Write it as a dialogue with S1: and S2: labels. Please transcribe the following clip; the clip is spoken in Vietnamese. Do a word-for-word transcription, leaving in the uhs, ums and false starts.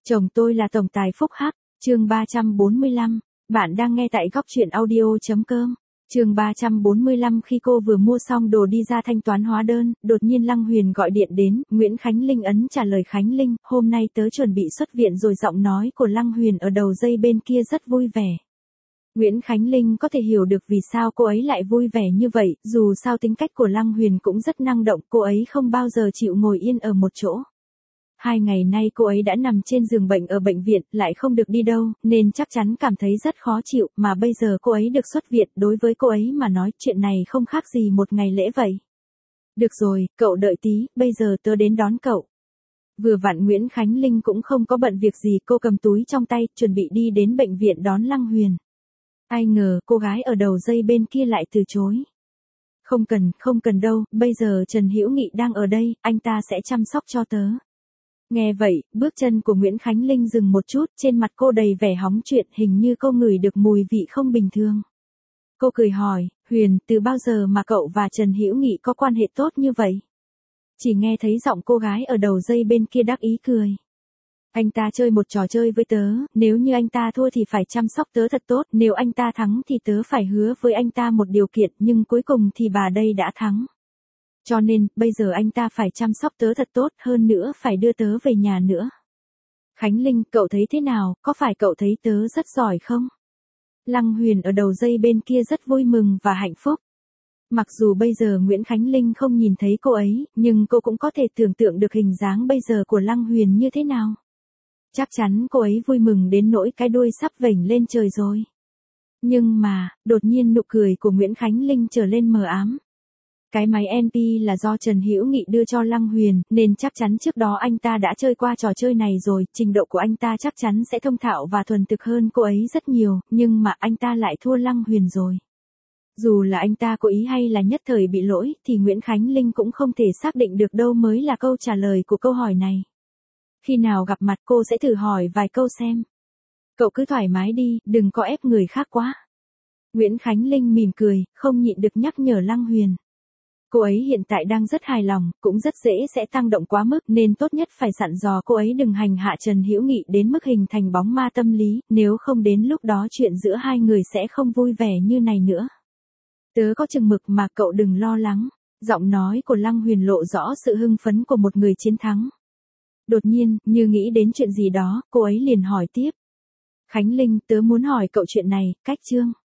S1: Chồng tôi là tổng tài Phúc Hắc, chương ba trăm bốn mươi lăm, bạn đang nghe tại góc truyện audio.com. Chương ba trăm bốn mươi lăm khi cô vừa mua xong đồ đi ra thanh toán hóa đơn, đột nhiên Lăng Huyền gọi điện đến, Nguyễn Khánh Linh ấn trả lời Khánh Linh, hôm nay tớ chuẩn bị xuất viện rồi. Giọng nói của Lăng Huyền ở đầu dây bên kia rất vui vẻ. Nguyễn Khánh Linh có thể hiểu được vì sao cô ấy lại vui vẻ như vậy, dù sao tính cách của Lăng Huyền cũng rất năng động, cô ấy không bao giờ chịu ngồi yên ở một chỗ. Hai ngày nay cô ấy đã nằm trên giường bệnh ở bệnh viện, lại không được đi đâu, nên chắc chắn cảm thấy rất khó chịu, mà bây giờ cô ấy được xuất viện, đối với cô ấy mà nói chuyện này không khác gì một ngày lễ vậy. Được rồi, cậu đợi tí, bây giờ tớ đến đón cậu. Vừa vặn Nguyễn Khánh Linh cũng không có bận việc gì, cô cầm túi trong tay, chuẩn bị đi đến bệnh viện đón Lăng Huyền. Ai ngờ, cô gái ở đầu dây bên kia lại từ chối. Không cần, không cần đâu, bây giờ Trần Hữu Nghị đang ở đây, anh ta sẽ chăm sóc cho tớ. Nghe vậy, bước chân của Nguyễn Khánh Linh dừng một chút, trên mặt cô đầy vẻ hóng chuyện, hình như cô ngửi được mùi vị không bình thường. Cô cười hỏi, Huyền, từ bao giờ mà cậu và Trần Hữu Nghị có quan hệ tốt như vậy? Chỉ nghe thấy giọng cô gái ở đầu dây bên kia đắc ý cười. Anh ta chơi một trò chơi với tớ, nếu như anh ta thua thì phải chăm sóc tớ thật tốt, nếu anh ta thắng thì tớ phải hứa với anh ta một điều kiện, nhưng cuối cùng thì bà đây đã thắng. Cho nên, bây giờ anh ta phải chăm sóc tớ thật tốt, hơn nữa phải đưa tớ về nhà nữa. Khánh Linh, cậu thấy thế nào, có phải cậu thấy tớ rất giỏi không? Lăng Huyền ở đầu dây bên kia rất vui mừng và hạnh phúc. Mặc dù bây giờ Nguyễn Khánh Linh không nhìn thấy cô ấy, nhưng cô cũng có thể tưởng tượng được hình dáng bây giờ của Lăng Huyền như thế nào. Chắc chắn cô ấy vui mừng đến nỗi cái đuôi sắp vểnh lên trời rồi. Nhưng mà, đột nhiên nụ cười của Nguyễn Khánh Linh trở lên mờ ám. Cái máy en pê là do Trần Hữu Nghị đưa cho Lăng Huyền, nên chắc chắn trước đó anh ta đã chơi qua trò chơi này rồi, trình độ của anh ta chắc chắn sẽ thông thạo và thuần thục hơn cô ấy rất nhiều, nhưng mà anh ta lại thua Lăng Huyền rồi. Dù là anh ta cố ý hay là nhất thời bị lỗi, thì Nguyễn Khánh Linh cũng không thể xác định được đâu mới là câu trả lời của câu hỏi này. Khi nào gặp mặt cô sẽ thử hỏi vài câu xem. Cậu cứ thoải mái đi, đừng có ép người khác quá. Nguyễn Khánh Linh mỉm cười, không nhịn được nhắc nhở Lăng Huyền. Cô ấy hiện tại đang rất hài lòng, cũng rất dễ sẽ tăng động quá mức, nên tốt nhất phải dặn dò cô ấy đừng hành hạ Trần Hữu Nghị đến mức hình thành bóng ma tâm lý, nếu không đến lúc đó chuyện giữa hai người sẽ không vui vẻ như này nữa. Tớ có chừng mực mà, cậu đừng lo lắng. Giọng nói của Lăng Huyền lộ rõ sự hưng phấn của một người chiến thắng. Đột nhiên, như nghĩ đến chuyện gì đó, cô ấy liền hỏi tiếp. Khánh Linh, tớ muốn hỏi cậu chuyện này, cách chương.